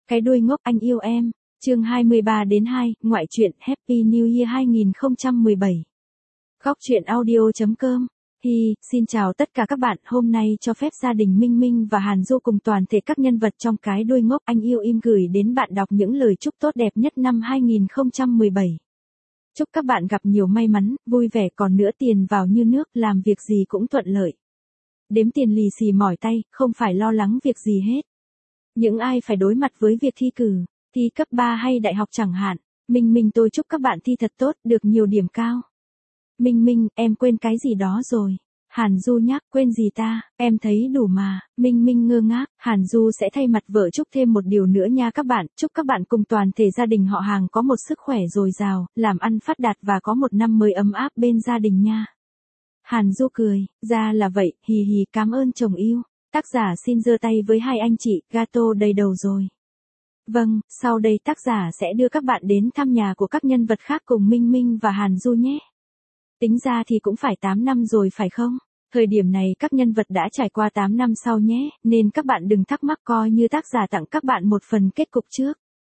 Cái đuôi ngốc anh yêu em. Chương 23-2, ngoại truyện Happy New Year 2017. Góc truyện audio.com. Xin chào tất cả các bạn, hôm nay cho phép gia đình Minh Minh và Hàn Du cùng toàn thể các nhân vật trong Cái đuôi ngốc anh yêu em gửi đến bạn đọc những lời chúc tốt đẹp nhất năm 2017. Chúc các bạn gặp nhiều may mắn, vui vẻ, còn nữa tiền vào như nước, làm việc gì cũng thuận lợi. Đếm tiền lì xì mỏi tay, không phải lo lắng việc gì hết. Những ai phải đối mặt với việc thi cử, thi cấp 3 hay đại học chẳng hạn, Minh Minh tôi chúc các bạn thi thật tốt, được nhiều điểm cao. Minh Minh, em quên cái gì đó rồi. Hàn Du nhắc, quên gì ta, em thấy đủ mà. Minh Minh ngơ ngác, Hàn Du sẽ thay mặt vợ chúc thêm một điều nữa nha các bạn, chúc các bạn cùng toàn thể gia đình họ Hàng có một sức khỏe dồi dào, làm ăn phát đạt và có một năm mới ấm áp bên gia đình nha. Hàn Du cười, ra là vậy, hì hì, cảm ơn chồng yêu. Tác giả xin giơ tay với hai anh chị, gato đầy đầu rồi. Vâng, sau đây tác giả sẽ đưa các bạn đến thăm nhà của các nhân vật khác cùng Minh Minh và Hàn Du nhé. Tính ra thì cũng phải 8 năm rồi phải không? Thời điểm này các nhân vật đã trải qua 8 năm sau nhé, nên các bạn đừng thắc mắc, coi như tác giả tặng các bạn một phần kết cục trước.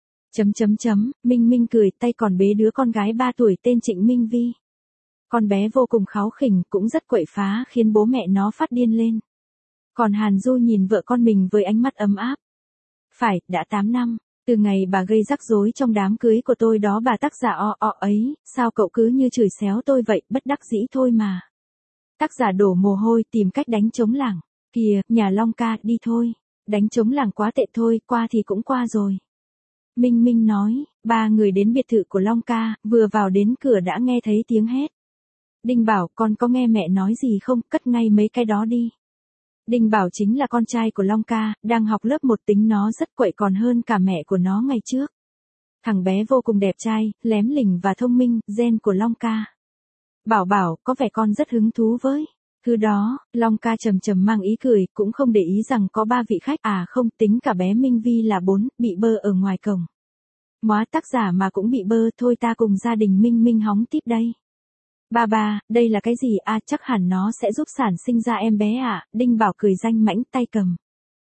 Minh Minh cười, tay còn bế đứa con gái 3 tuổi tên Trịnh Minh Vi. Con bé vô cùng kháu khỉnh, cũng rất quậy phá, khiến bố mẹ nó phát điên lên. Còn Hàn Du nhìn vợ con mình với ánh mắt ấm áp. Phải, đã 8 năm, từ ngày bà gây rắc rối trong đám cưới của tôi đó, bà tác giả ấy, sao cậu cứ như chửi xéo tôi vậy, bất đắc dĩ thôi mà. Tác giả đổ mồ hôi tìm cách đánh trống lảng. Kìa, nhà Long ca, đi thôi. Đánh trống lảng quá tệ thôi, qua thì cũng qua rồi. Minh Minh nói, ba người đến biệt thự của Long ca, vừa vào đến cửa đã nghe thấy tiếng hét. Đinh Bảo, con có nghe mẹ nói gì không, cất ngay mấy cái đó đi. Đinh Bảo chính là con trai của Long ca, đang học lớp 1, tính nó rất quậy còn hơn cả mẹ của nó ngày trước. Thằng bé vô cùng đẹp trai, lém lỉnh và thông minh, gen của Long ca. Bảo, có vẻ con rất hứng thú với thứ đó. Long ca trầm mang ý cười, cũng không để ý rằng có 3 vị khách, không, tính cả bé Minh Vi là 4, bị bơ ở ngoài cổng. Móa, tác giả mà cũng bị bơ, thôi ta cùng gia đình Minh Minh hóng tiếp đây. Ba, đây là cái gì? Chắc hẳn nó sẽ giúp sản sinh ra em bé à? Đinh Bảo cười danh mãnh, tay cầm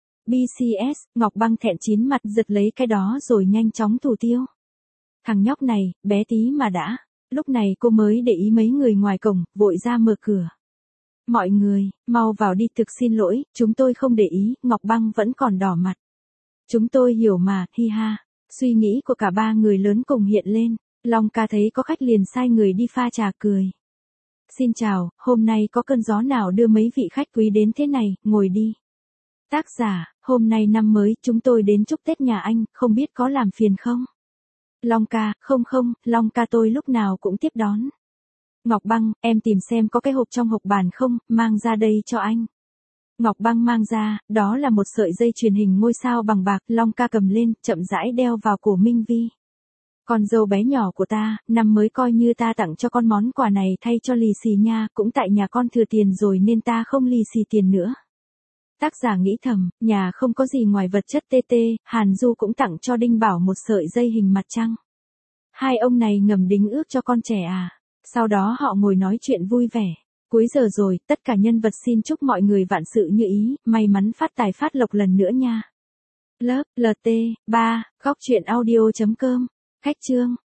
BCS, Ngọc Băng thẹn chín mặt, giật lấy cái đó rồi nhanh chóng thủ tiêu. Thằng nhóc này, bé tí mà đã. Lúc này cô mới để ý mấy người ngoài cổng, vội ra mở cửa. Mọi người, mau vào đi, thực xin lỗi, chúng tôi không để ý. Ngọc Băng vẫn còn đỏ mặt. Chúng tôi hiểu mà, hi ha. Suy nghĩ của cả 3 người lớn cùng hiện lên. Long ca thấy có khách liền sai người đi pha trà, cười. Xin chào, hôm nay có cơn gió nào đưa mấy vị khách quý đến thế này, ngồi đi. Tác giả, hôm nay năm mới, chúng tôi đến chúc Tết nhà anh, không biết có làm phiền không? Long ca, không, Long ca tôi lúc nào cũng tiếp đón. Ngọc Băng, em tìm xem có cái hộp trong hộp bàn không, mang ra đây cho anh. Ngọc Băng mang ra, đó là một sợi dây chuyền hình ngôi sao bằng bạc, Long ca cầm lên, chậm rãi đeo vào cổ Minh Vi. Con dâu bé nhỏ của ta, năm mới coi như ta tặng cho con món quà này thay cho lì xì nha, cũng tại nhà con thừa tiền rồi nên ta không lì xì tiền nữa. Tác giả nghĩ thầm, nhà không có gì ngoài vật chất TT, Hàn Du cũng tặng cho Đinh Bảo một sợi dây hình mặt trăng. Hai ông này ngầm đính ước cho con trẻ à. Sau đó họ ngồi nói chuyện vui vẻ. Cuối giờ rồi, tất cả nhân vật xin chúc mọi người vạn sự như ý, may mắn phát tài phát lộc lần nữa nha. Lớp, LT, 3, góc truyện audio.com. Khách chương.